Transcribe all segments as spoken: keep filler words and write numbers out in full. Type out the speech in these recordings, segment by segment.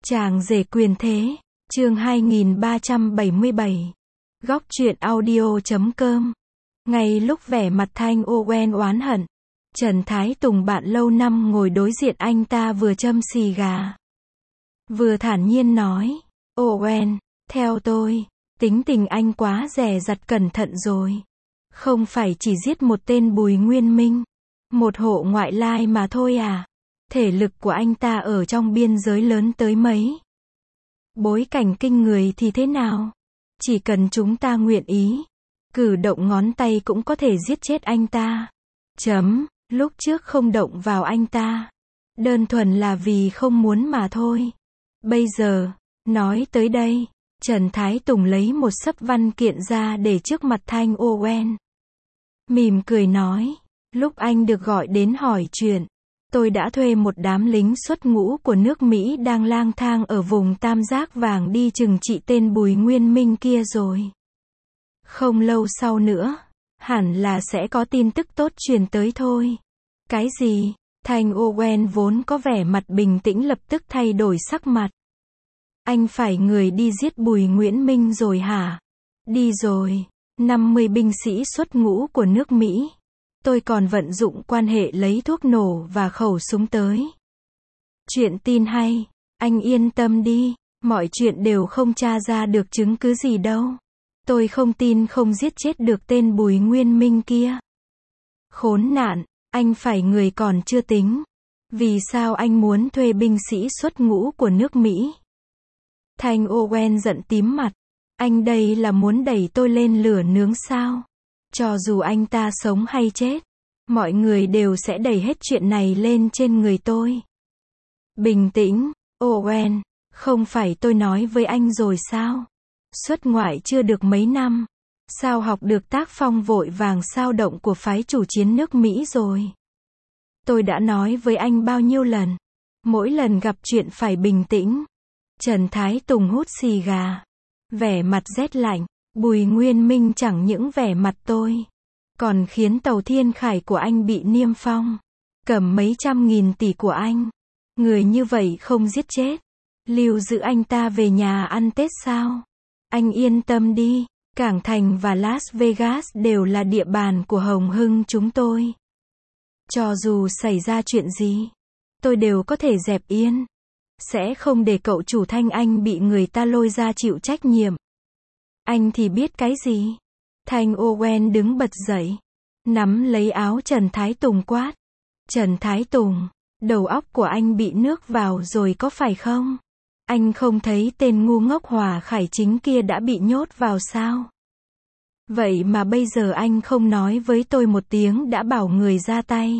Chàng rể quyền thế, chương hai nghìn ba trăm bảy mươi bảy. Góc truyện audio chấm com. Ngay lúc vẻ mặt Thanh Owen oán hận, Trần Thái Tùng bạn lâu năm ngồi đối diện anh ta vừa châm xì gà, vừa thản nhiên nói, Owen, theo tôi, tính tình anh quá dè dặt cẩn thận rồi. Không phải chỉ giết một tên Bùi Nguyên Minh, một hộ ngoại lai mà thôi à? Thể lực của anh ta ở trong biên giới lớn tới mấy? Bối cảnh kinh người thì thế nào? Chỉ cần chúng ta nguyện ý, cử động ngón tay cũng có thể giết chết anh ta. Chấm, lúc trước không động vào anh ta, đơn thuần là vì không muốn mà thôi. Bây giờ, nói tới đây, Trần Thái Tùng lấy một xấp văn kiện ra để trước mặt Thanh Owen. Mỉm cười nói, lúc anh được gọi đến hỏi chuyện, tôi đã thuê một đám lính xuất ngũ của nước Mỹ đang lang thang ở vùng Tam Giác Vàng đi trừng trị tên Bùi Nguyên Minh kia rồi. Không lâu sau nữa, hẳn là sẽ có tin tức tốt truyền tới thôi. Cái gì? Thanh Owen vốn có vẻ mặt bình tĩnh lập tức thay đổi sắc mặt. Anh phải người đi giết Bùi Nguyễn Minh rồi hả? Đi rồi. năm mươi binh sĩ xuất ngũ của nước Mỹ. Tôi còn vận dụng quan hệ lấy thuốc nổ và khẩu súng tới. Chuyện tin hay, anh yên tâm đi, mọi chuyện đều không tra ra được chứng cứ gì đâu. Tôi không tin không giết chết được tên Bùi Nguyên Minh kia. Khốn nạn, anh phải người còn chưa tính. Vì sao anh muốn thuê binh sĩ xuất ngũ của nước Mỹ? Thanh Owen giận tím mặt. Anh đây là muốn đẩy tôi lên lửa nướng sao? Cho dù anh ta sống hay chết, mọi người đều sẽ đẩy hết chuyện này lên trên người tôi. Bình tĩnh, Owen, không phải tôi nói với anh rồi sao? Xuất ngoại chưa được mấy năm, sao học được tác phong vội vàng sao động của phái chủ chiến nước Mỹ rồi? Tôi đã nói với anh bao nhiêu lần, mỗi lần gặp chuyện phải bình tĩnh. Trần Thái Tùng hút xì gà, vẻ mặt rét lạnh. Bùi Nguyên Minh chẳng những vẻ mặt tôi, còn khiến tàu Thiên Khải của anh bị niêm phong, cầm mấy trăm nghìn tỷ của anh. Người như vậy không giết chết, lưu giữ anh ta về nhà ăn Tết sao? Anh yên tâm đi, Cảng Thành và Las Vegas đều là địa bàn của Hồng Hưng chúng tôi. Cho dù xảy ra chuyện gì, tôi đều có thể dẹp yên. Sẽ không để cậu chủ Thanh anh bị người ta lôi ra chịu trách nhiệm. Anh thì biết cái gì? Thanh Owen đứng bật dậy, nắm lấy áo Trần Thái Tùng quát. Trần Thái Tùng, đầu óc của anh bị nước vào rồi có phải không? Anh không thấy tên ngu ngốc Hòa Khải Chính kia đã bị nhốt vào sao? Vậy mà bây giờ anh không nói với tôi một tiếng đã bảo người ra tay.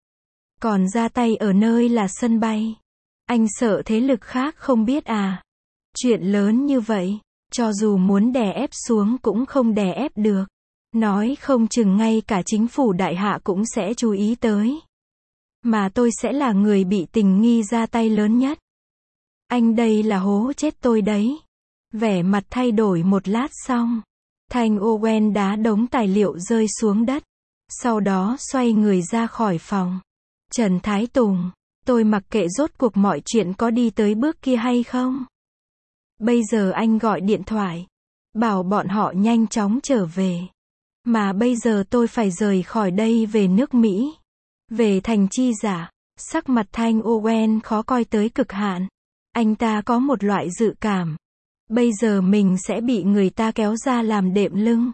Còn ra tay ở nơi là sân bay. Anh sợ thế lực khác không biết à? Chuyện lớn như vậy, cho dù muốn đè ép xuống cũng không đè ép được. Nói không chừng ngay cả chính phủ đại hạ cũng sẽ chú ý tới. Mà tôi sẽ là người bị tình nghi ra tay lớn nhất. Anh đây là hố chết tôi đấy. Vẻ mặt thay đổi một lát xong, Thanh Owen đá đống tài liệu rơi xuống đất. Sau đó xoay người ra khỏi phòng. Trần Thái Tùng, tôi mặc kệ rốt cuộc mọi chuyện có đi tới bước kia hay không. Bây giờ anh gọi điện thoại, bảo bọn họ nhanh chóng trở về. Mà bây giờ tôi phải rời khỏi đây về nước Mỹ. Về thành chi giả, sắc mặt Thanh Owen khó coi tới cực hạn. Anh ta có một loại dự cảm. Bây giờ mình sẽ bị người ta kéo ra làm đệm lưng.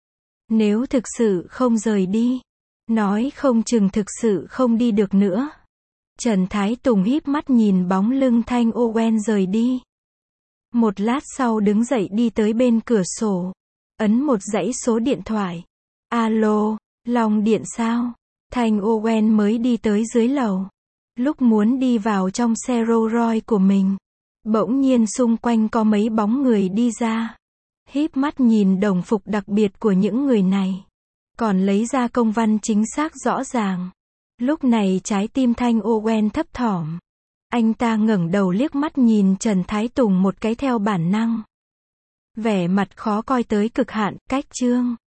Nếu thực sự không rời đi, nói không chừng thực sự không đi được nữa. Trần Thái Tùng híp mắt nhìn bóng lưng Thanh Owen rời đi. Một lát sau đứng dậy đi tới bên cửa sổ, ấn một dãy số điện thoại. Alo, Long Điện sao? Thanh Owen mới đi tới dưới lầu. Lúc muốn đi vào trong xe Rolls Royce của mình, bỗng nhiên xung quanh có mấy bóng người đi ra. Híp mắt nhìn đồng phục đặc biệt của những người này, còn lấy ra công văn chính xác rõ ràng. Lúc này trái tim Thanh Owen thấp thỏm. Anh ta ngẩng đầu liếc mắt nhìn Trần Thái Tùng một cái theo bản năng. Vẻ mặt khó coi tới cực hạn, cách chương.